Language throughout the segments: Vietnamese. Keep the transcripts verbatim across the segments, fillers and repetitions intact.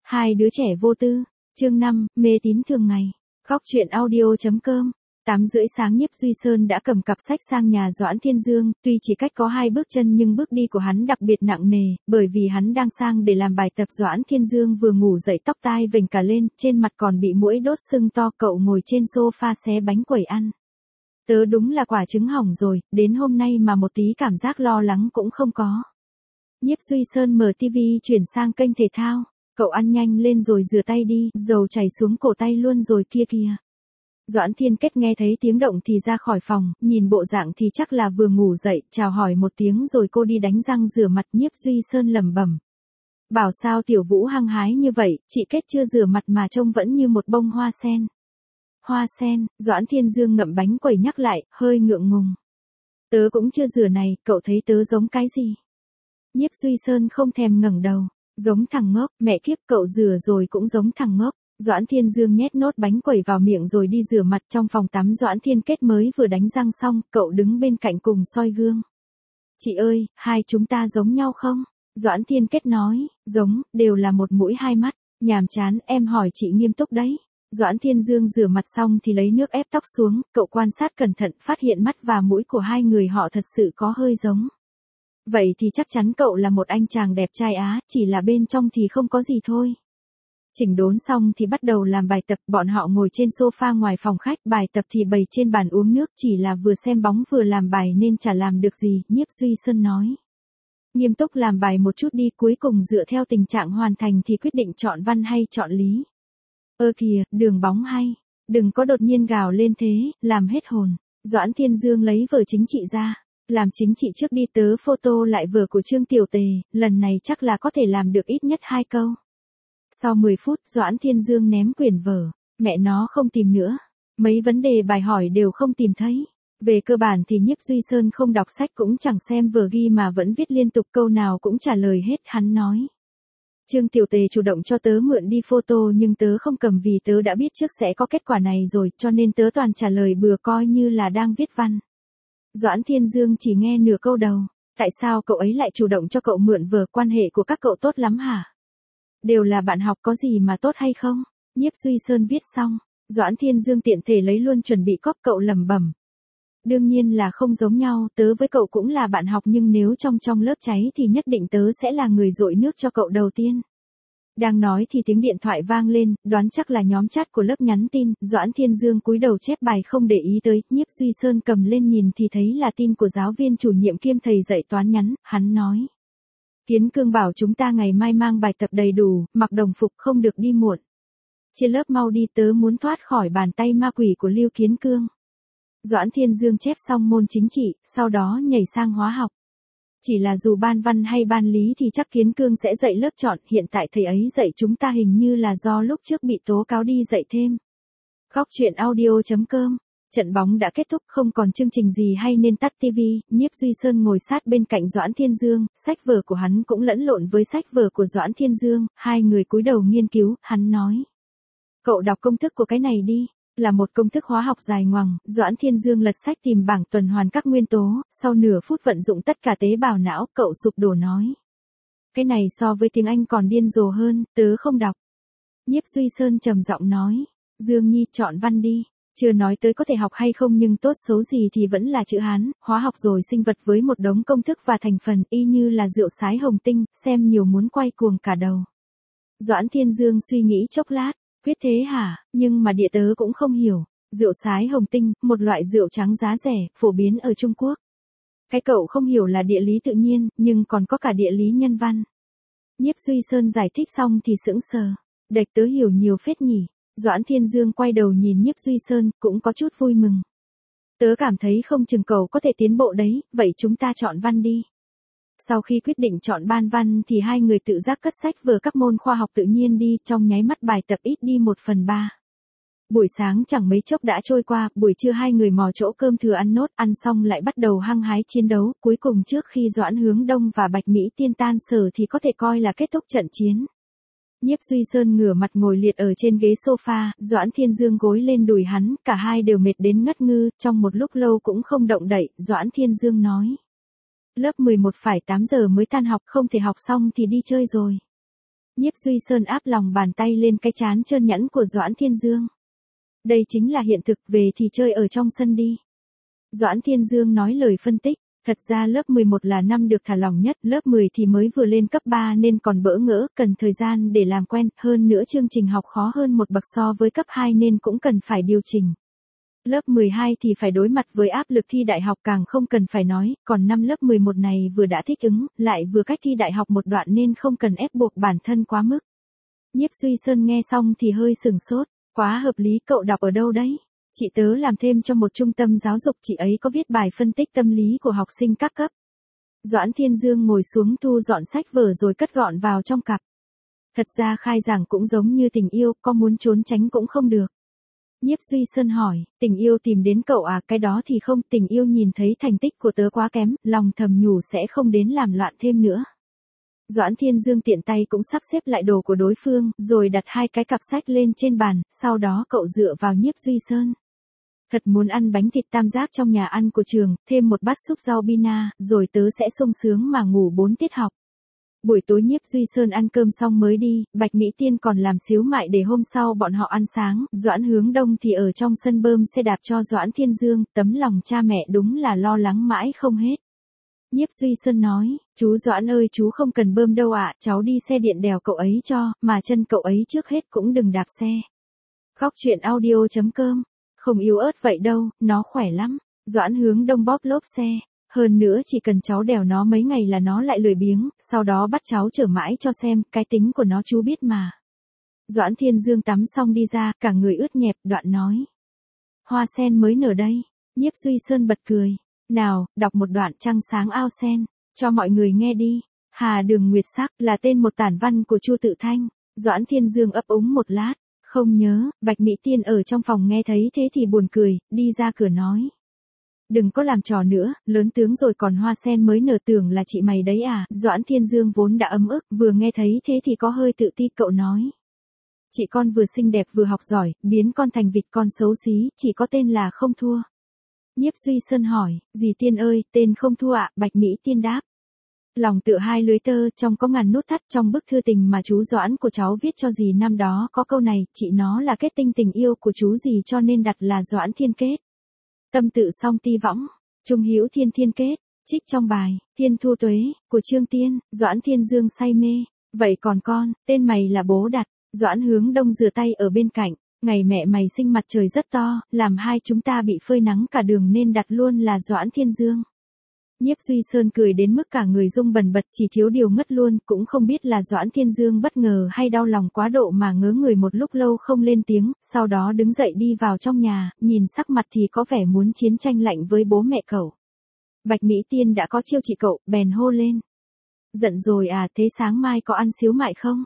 Hai đứa trẻ vô tư, chương năm, mê tín thường ngày. Khóc chuyện audio.com. Tám rưỡi sáng Nhiếp Duy Sơn đã cầm cặp sách sang nhà Doãn Thiên Dương, tuy chỉ cách có hai bước chân nhưng bước đi của hắn đặc biệt nặng nề, bởi vì hắn đang sang để làm bài tập. Doãn Thiên Dương vừa ngủ dậy tóc tai vểnh cả lên, trên mặt còn bị muỗi đốt sưng to. Cậu ngồi trên sofa xé bánh quẩy ăn. Tớ đúng là quả trứng hỏng rồi, đến hôm nay mà một tí cảm giác lo lắng cũng không có. Nhiếp Duy Sơn mở tivi chuyển sang kênh thể thao. Cậu ăn nhanh lên rồi rửa tay đi, dầu chảy xuống cổ tay luôn rồi kia kìa. Doãn Thiên Kết nghe thấy tiếng động thì ra khỏi phòng, nhìn bộ dạng thì chắc là vừa ngủ dậy, chào hỏi một tiếng rồi cô đi đánh răng rửa mặt. Nhiếp Duy Sơn lẩm bẩm. Bảo sao Tiểu Vũ hăng hái như vậy, chị Kết chưa rửa mặt mà trông vẫn như một bông hoa sen. Hoa sen, Doãn Thiên Dương ngậm bánh quẩy nhắc lại, hơi ngượng ngùng. Tớ cũng chưa rửa này, cậu thấy tớ giống cái gì? Nhiếp Duy Sơn không thèm ngẩng đầu. Giống thằng ngốc, mẹ kiếp, cậu rửa rồi cũng giống thằng ngốc. Doãn Thiên Dương nhét nốt bánh quẩy vào miệng rồi đi rửa mặt. Trong phòng tắm Doãn Thiên Kết mới vừa đánh răng xong, cậu đứng bên cạnh cùng soi gương. Chị ơi, hai chúng ta giống nhau không? Doãn Thiên Kết nói, giống, đều là một mũi hai mắt. Nhàm chán, em hỏi chị nghiêm túc đấy. Doãn Thiên Dương rửa mặt xong thì lấy nước ép tóc xuống, cậu quan sát cẩn thận, phát hiện mắt và mũi của hai người họ thật sự có hơi giống. Vậy thì chắc chắn cậu là một anh chàng đẹp trai á, chỉ là bên trong thì không có gì thôi. Chỉnh đốn xong thì bắt đầu làm bài tập. Bọn họ ngồi trên sofa ngoài phòng khách, bài tập thì bày trên bàn uống nước, chỉ là vừa xem bóng vừa làm bài nên chả làm được gì. Nhiếp Duy Sơn nói. Nghiêm túc làm bài một chút đi, cuối cùng dựa theo tình trạng hoàn thành thì quyết định chọn văn hay chọn lý. Ơ kìa, đường bóng hay. Đừng có đột nhiên gào lên thế, làm hết hồn. Doãn Thiên Dương lấy vở chính trị ra. Làm chính trị trước đi, tớ photo lại vở của Trương Tiểu Tề, lần này chắc là có thể làm được ít nhất hai câu. Sau mười phút, Doãn Thiên Dương ném quyển vở. Mẹ nó không tìm nữa. Mấy vấn đề bài hỏi đều không tìm thấy. Về cơ bản thì Nhiếp Duy Sơn không đọc sách cũng chẳng xem vở ghi mà vẫn viết liên tục, câu nào cũng trả lời hết. Hắn nói. Trương Tiểu Tề chủ động cho tớ mượn đi photo nhưng tớ không cầm vì tớ đã biết trước sẽ có kết quả này rồi, cho nên tớ toàn trả lời bừa coi như là đang viết văn. Doãn Thiên Dương chỉ nghe nửa câu đầu. Tại sao cậu ấy lại chủ động cho cậu mượn vở, quan hệ của các cậu tốt lắm hả? Đều là bạn học, có gì mà tốt hay không? Nhiếp Duy Sơn viết xong. Doãn Thiên Dương tiện thể lấy luôn chuẩn bị cóp. Cậu lẩm bẩm. Đương nhiên là không giống nhau, tớ với cậu cũng là bạn học nhưng nếu trong trong lớp cháy thì nhất định tớ sẽ là người dội nước cho cậu đầu tiên. Đang nói thì tiếng điện thoại vang lên, đoán chắc là nhóm chat của lớp nhắn tin. Doãn Thiên Dương cúi đầu chép bài không để ý tới. Nhiếp Duy Sơn cầm lên nhìn thì thấy là tin của giáo viên chủ nhiệm kiêm thầy dạy toán nhắn. Hắn nói. Kiến Cương bảo chúng ta ngày mai mang bài tập đầy đủ, mặc đồng phục, không được đi muộn. Trên lớp mau đi, tớ muốn thoát khỏi bàn tay ma quỷ của Lưu Kiến Cương. Doãn Thiên Dương chép xong môn chính trị, sau đó nhảy sang hóa học. Chỉ là dù ban văn hay ban lý thì chắc Kiến Cương sẽ dạy lớp chọn, hiện tại thầy ấy dạy chúng ta hình như là do lúc trước bị tố cáo đi dạy thêm. Khóc chuyện audio.com. Trận bóng đã kết thúc, không còn chương trình gì hay nên tắt tivi. Nhiếp Duy Sơn ngồi sát bên cạnh Doãn Thiên Dương, sách vở của hắn cũng lẫn lộn với sách vở của Doãn Thiên Dương, hai người cúi đầu nghiên cứu. Hắn nói. Cậu đọc công thức của cái này đi. Là một công thức hóa học dài ngoằng. Doãn Thiên Dương lật sách tìm bảng tuần hoàn các nguyên tố, sau nửa phút vận dụng tất cả tế bào não, cậu sụp đổ nói. Cái này so với tiếng Anh còn điên rồ hơn, tớ không đọc. Nhiếp Duy Sơn trầm giọng nói. Dương Nhi, chọn văn đi. Chưa nói tới có thể học hay không nhưng tốt xấu gì thì vẫn là chữ Hán, hóa học rồi sinh vật với một đống công thức và thành phần y như là rượu sái hồng tinh, xem nhiều muốn quay cuồng cả đầu. Doãn Thiên Dương suy nghĩ chốc lát. Quyết thế hả, nhưng mà địa tớ cũng không hiểu. Rượu sái hồng tinh, một loại rượu trắng giá rẻ, phổ biến ở Trung Quốc. Cái cậu không hiểu là địa lý tự nhiên, nhưng còn có cả địa lý nhân văn. Nhiếp Duy Sơn giải thích xong thì sững sờ. Đệch tớ hiểu nhiều phết nhỉ. Doãn Thiên Dương quay đầu nhìn Nhiếp Duy Sơn, cũng có chút vui mừng. Tớ cảm thấy không chừng cậu có thể tiến bộ đấy, vậy chúng ta chọn văn đi. Sau khi quyết định chọn ban văn thì hai người tự giác cất sách vở các môn khoa học tự nhiên đi, trong nháy mắt bài tập ít đi một phần ba. Buổi sáng chẳng mấy chốc đã trôi qua, buổi trưa hai người mò chỗ cơm thừa ăn nốt, ăn xong lại bắt đầu hăng hái chiến đấu, cuối cùng trước khi Doãn Hướng Đông và Bạch Mỹ Tiên tan sở thì có thể coi là kết thúc trận chiến. Nhiếp Duy Sơn ngửa mặt ngồi liệt ở trên ghế sofa, Doãn Thiên Dương gối lên đùi hắn, cả hai đều mệt đến ngất ngư, trong một lúc lâu cũng không động đậy. Doãn Thiên Dương nói. Lớp mười một phải tám giờ mới tan học, không thể học xong thì đi chơi rồi. Nhiếp Duy Sơn áp lòng bàn tay lên cái trán trơn nhẵn của Doãn Thiên Dương. Đây chính là hiện thực, về thì chơi ở trong sân đi. Doãn Thiên Dương nói lời phân tích, thật ra lớp mười một là năm được thả lỏng nhất, lớp mười thì mới vừa lên cấp ba nên còn bỡ ngỡ, cần thời gian để làm quen, hơn nữa chương trình học khó hơn một bậc so với cấp hai nên cũng cần phải điều chỉnh. Lớp mười hai thì phải đối mặt với áp lực thi đại học càng không cần phải nói, còn năm lớp mười một này vừa đã thích ứng, lại vừa cách thi đại học một đoạn nên không cần ép buộc bản thân quá mức. Nhiếp Duy Sơn nghe xong thì hơi sừng sốt, quá hợp lý, cậu đọc ở đâu đấy? Chị tớ làm thêm cho một trung tâm giáo dục, chị ấy có viết bài phân tích tâm lý của học sinh các cấp. Doãn Thiên Dương ngồi xuống thu dọn sách vở rồi cất gọn vào trong cặp. Thật ra khai giảng cũng giống như tình yêu, có muốn trốn tránh cũng không được. Nhiếp Duy Sơn hỏi, tình yêu tìm đến cậu à? Cái đó thì không, tình yêu nhìn thấy thành tích của tớ quá kém, lòng thầm nhủ sẽ không đến làm loạn thêm nữa. Doãn Thiên Dương tiện tay cũng sắp xếp lại đồ của đối phương, rồi đặt hai cái cặp sách lên trên bàn, sau đó cậu dựa vào Nhiếp Duy Sơn. Thật muốn ăn bánh thịt tam giác trong nhà ăn của trường, thêm một bát súp rau bina, rồi tớ sẽ sung sướng mà ngủ bốn tiết học. Buổi tối Nhiếp Duy Sơn ăn cơm xong mới đi, Bạch Mỹ Tiên còn làm xíu mại để hôm sau bọn họ ăn sáng, Doãn Hướng Đông thì ở trong sân bơm xe đạp cho Doãn Thiên Dương, tấm lòng cha mẹ đúng là lo lắng mãi không hết. Nhiếp Duy Sơn nói, chú Doãn ơi, chú không cần bơm đâu ạ, cháu đi xe điện đèo cậu ấy cho, mà chân cậu ấy trước hết cũng đừng đạp xe. Khóc chuyện audio chấm com, không yếu ớt vậy đâu, nó khỏe lắm. Doãn Hướng Đông bóp lốp xe. Hơn nữa chỉ cần cháu đèo nó mấy ngày là nó lại lười biếng, sau đó bắt cháu chở mãi cho xem, cái tính của nó chú biết mà. Doãn Thiên Dương tắm xong đi ra, cả người ướt nhẹp, đoạn nói. Hoa sen mới nở đây. Nhiếp Duy Sơn bật cười. Nào, đọc một đoạn Trăng sáng ao sen, cho mọi người nghe đi. Hà đường nguyệt sắc là tên một tản văn của Chu Tự Thanh. Doãn Thiên Dương ấp úng một lát, không nhớ. Bạch Mỹ Tiên ở trong phòng nghe thấy thế thì buồn cười, đi ra cửa nói. Đừng có làm trò nữa, lớn tướng rồi còn hoa sen mới nở, tưởng là chị mày đấy à? Doãn Thiên Dương vốn đã ấm ức, vừa nghe thấy thế thì có hơi tự ti, cậu nói. Chị con vừa xinh đẹp vừa học giỏi, biến con thành vịt con xấu xí, chỉ có tên là không thua. Nhiếp Duy Sơn hỏi, dì Tiên ơi, tên không thua ạ? Bạch Mỹ Tiên đáp. Lòng tựa hai lưới tơ, trong có ngàn nút thắt, trong bức thư tình mà chú Doãn của cháu viết cho dì năm đó có câu này, chị nó là kết tinh tình yêu của chú dì cho nên đặt là Doãn Thiên Kết. Tâm tự song ti võng, trung hữu thiên thiên kết, trích trong bài, Thiên Thu Tuế, của Trương Tiên. Doãn Thiên Dương say mê, vậy còn con, tên mày là bố đặt. Doãn Hướng Đông rửa tay ở bên cạnh, ngày mẹ mày sinh mặt trời rất to, làm hai chúng ta bị phơi nắng cả đường nên đặt luôn là Doãn Thiên Dương. Nhiếp Duy Sơn cười đến mức cả người rung bần bật, chỉ thiếu điều ngất luôn, cũng không biết là Doãn Thiên Dương bất ngờ hay đau lòng quá độ mà ngớ người một lúc lâu không lên tiếng, sau đó đứng dậy đi vào trong nhà, nhìn sắc mặt thì có vẻ muốn chiến tranh lạnh với bố mẹ cậu. Bạch Mỹ Tiên đã có chiêu trị cậu, bèn hô lên. Giận rồi à, thế sáng mai có ăn xíu mại không?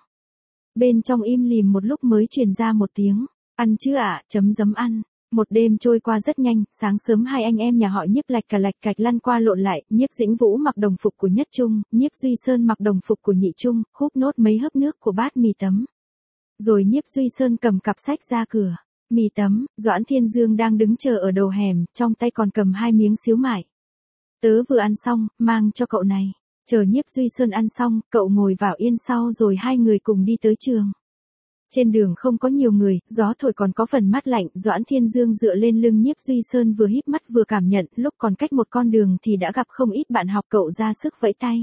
Bên trong im lìm một lúc mới truyền ra một tiếng, ăn chứ ạ, à, chấm dấm ăn. Một đêm trôi qua rất nhanh, sáng sớm hai anh em nhà họ Nhiếp lạch cả lạch cạch lăn qua lộn lại, Nhiếp Dĩnh Vũ mặc đồng phục của Nhất Trung, Nhiếp Duy Sơn mặc đồng phục của Nhị Trung, húp nốt mấy hớp nước của bát mì tấm. Rồi Nhiếp Duy Sơn cầm cặp sách ra cửa. Mì tấm, Doãn Thiên Dương đang đứng chờ ở đầu hẻm, trong tay còn cầm hai miếng xíu mại. Tớ vừa ăn xong, mang cho cậu này. Chờ Nhiếp Duy Sơn ăn xong, cậu ngồi vào yên sau rồi hai người cùng đi tới trường. Trên đường không có nhiều người, gió thổi còn có phần mát lạnh, Doãn Thiên Dương dựa lên lưng Nhiếp Duy Sơn vừa híp mắt vừa cảm nhận, lúc còn cách một con đường thì đã gặp không ít bạn học, cậu ra sức vẫy tay.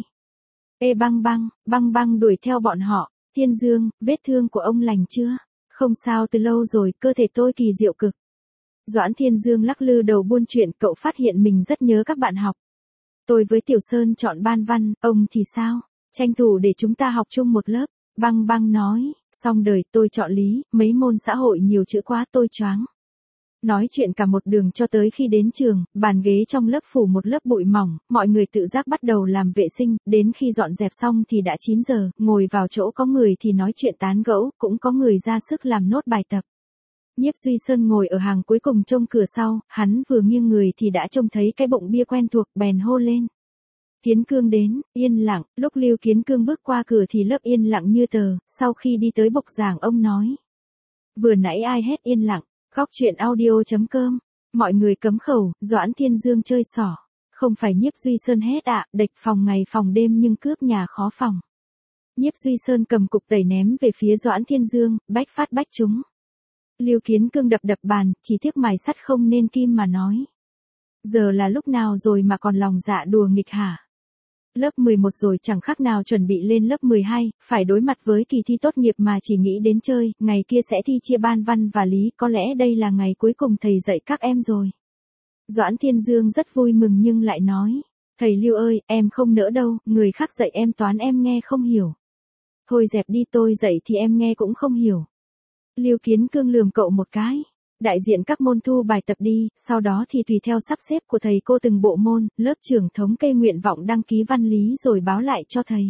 Ê băng băng, băng băng đuổi theo bọn họ. Thiên Dương, vết thương của ông lành chưa? Không sao, từ lâu rồi, cơ thể tôi kỳ diệu cực. Doãn Thiên Dương lắc lư đầu buôn chuyện, cậu phát hiện mình rất nhớ các bạn học. Tôi với Tiểu Sơn chọn ban văn, ông thì sao? Tranh thủ để chúng ta học chung một lớp. Băng băng nói, xong đời, tôi chọn lý, mấy môn xã hội nhiều chữ quá tôi choáng. Nói chuyện cả một đường cho tới khi đến trường, bàn ghế trong lớp phủ một lớp bụi mỏng, mọi người tự giác bắt đầu làm vệ sinh, đến khi dọn dẹp xong thì đã chín giờ, ngồi vào chỗ có người thì nói chuyện tán gẫu, cũng có người ra sức làm nốt bài tập. Nhiếp Duy Sơn ngồi ở hàng cuối cùng trông cửa sau, hắn vừa nghiêng người thì đã trông thấy cái bụng bia quen thuộc, bèn hô lên. Kiến Cương đến, yên lặng, lúc Lưu Kiến Cương bước qua cửa thì lớp yên lặng như tờ, sau khi đi tới bục giảng ông nói. Vừa nãy ai hét yên lặng, khóc chuyện audio chấm com, mọi người cấm khẩu, Doãn Thiên Dương chơi xỏ, không phải Nhiếp Duy Sơn hét ạ, à, địch phòng ngày phòng đêm nhưng cướp nhà khó phòng. Nhiếp Duy Sơn cầm cục tẩy ném về phía Doãn Thiên Dương, bách phát bách trúng. Lưu Kiến Cương đập đập bàn, chỉ tiếc mài sắt không nên kim mà nói. Giờ là lúc nào rồi mà còn lòng dạ đùa nghịch hả? Lớp mười một rồi chẳng khác nào chuẩn bị lên lớp mười hai, phải đối mặt với kỳ thi tốt nghiệp mà chỉ nghĩ đến chơi, ngày kia sẽ thi chia ban văn và lý, có lẽ đây là ngày cuối cùng thầy dạy các em rồi. Doãn Thiên Dương rất vui mừng nhưng lại nói, thầy Lưu ơi, em không nỡ đâu, người khác dạy em toán em nghe không hiểu. Thôi dẹp đi, tôi dạy thì em nghe cũng không hiểu. Lưu Kiến Cương lườm cậu một cái. Đại diện các môn thu bài tập đi, sau đó thì tùy theo sắp xếp của thầy cô từng bộ môn, lớp trưởng thống kê nguyện vọng đăng ký văn lý rồi báo lại cho thầy.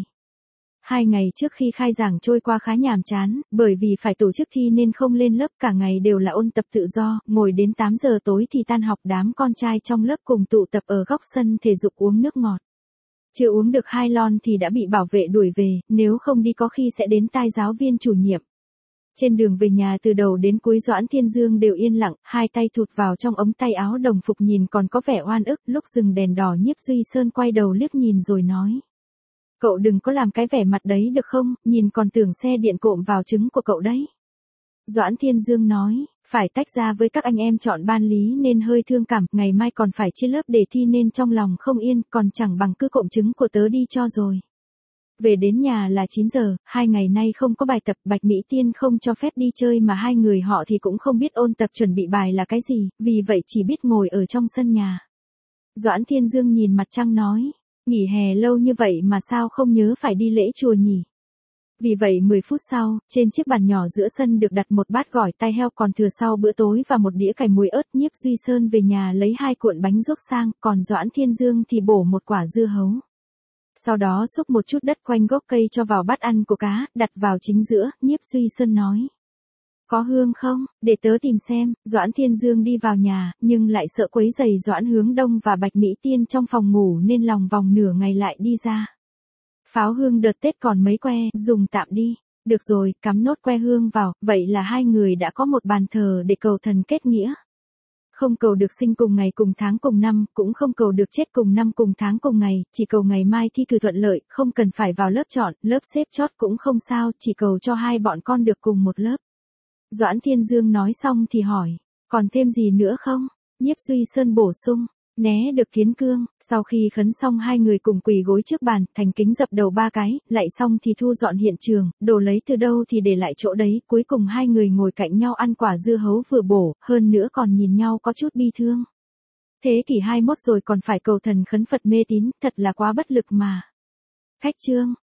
Hai ngày trước khi khai giảng trôi qua khá nhàm chán, bởi vì phải tổ chức thi nên không lên lớp, cả ngày đều là ôn tập tự do, ngồi đến tám giờ tối thì tan học, đám con trai trong lớp cùng tụ tập ở góc sân thể dục uống nước ngọt. Chưa uống được hai lon thì đã bị bảo vệ đuổi về, nếu không đi có khi sẽ đến tai giáo viên chủ nhiệm. Trên đường về nhà từ đầu đến cuối Doãn Thiên Dương đều yên lặng, hai tay thụt vào trong ống tay áo đồng phục nhìn còn có vẻ oan ức, lúc dừng đèn đỏ Nhiếp Duy Sơn quay đầu liếc nhìn rồi nói. Cậu đừng có làm cái vẻ mặt đấy được không, nhìn còn tưởng xe điện cộm vào trứng của cậu đấy. Doãn Thiên Dương nói, phải tách ra với các anh em chọn ban lý nên hơi thương cảm, ngày mai còn phải chia lớp để thi nên trong lòng không yên, còn chẳng bằng cứ cộm trứng của tớ đi cho rồi. Về đến nhà là chín giờ, hai ngày nay không có bài tập, Bạch Mỹ Tiên không cho phép đi chơi mà hai người họ thì cũng không biết ôn tập chuẩn bị bài là cái gì, vì vậy chỉ biết ngồi ở trong sân nhà. Doãn Thiên Dương nhìn mặt trăng nói, nghỉ hè lâu như vậy mà sao không nhớ phải đi lễ chùa nhỉ? Vì vậy mười phút sau, trên chiếc bàn nhỏ giữa sân được đặt một bát gỏi tai heo còn thừa sau bữa tối và một đĩa cải muối ớt. Nhiếp Duy Sơn về nhà lấy hai cuộn bánh ruốc sang, còn Doãn Thiên Dương thì bổ một quả dưa hấu. Sau đó xúc một chút đất quanh gốc cây cho vào bát ăn của cá, đặt vào chính giữa, Nhiếp Duy Sơn nói. Có hương không, để tớ tìm xem. Doãn Thiên Dương đi vào nhà, nhưng lại sợ quấy rầy Doãn Hướng Đông và Bạch Mỹ Tiên trong phòng ngủ nên lòng vòng nửa ngày lại đi ra. Pháo hương đợt Tết còn mấy que, dùng tạm đi. Được rồi, cắm nốt que hương vào, vậy là hai người đã có một bàn thờ để cầu thần kết nghĩa. Không cầu được sinh cùng ngày cùng tháng cùng năm, cũng không cầu được chết cùng năm cùng tháng cùng ngày, chỉ cầu ngày mai thi cử thuận lợi, không cần phải vào lớp chọn, lớp xếp chót cũng không sao, chỉ cầu cho hai bọn con được cùng một lớp. Doãn Thiên Dương nói xong thì hỏi, còn thêm gì nữa không? Nhiếp Duy Sơn bổ sung, né được Kiến Cương. Sau khi khấn xong hai người cùng quỳ gối trước bàn, thành kính dập đầu ba cái, lại xong thì thu dọn hiện trường, đồ lấy từ đâu thì để lại chỗ đấy, cuối cùng hai người ngồi cạnh nhau ăn quả dưa hấu vừa bổ, hơn nữa còn nhìn nhau có chút bi thương. Thế kỷ hai mươi mốt rồi còn phải cầu thần khấn Phật mê tín, thật là quá bất lực mà. Khách chương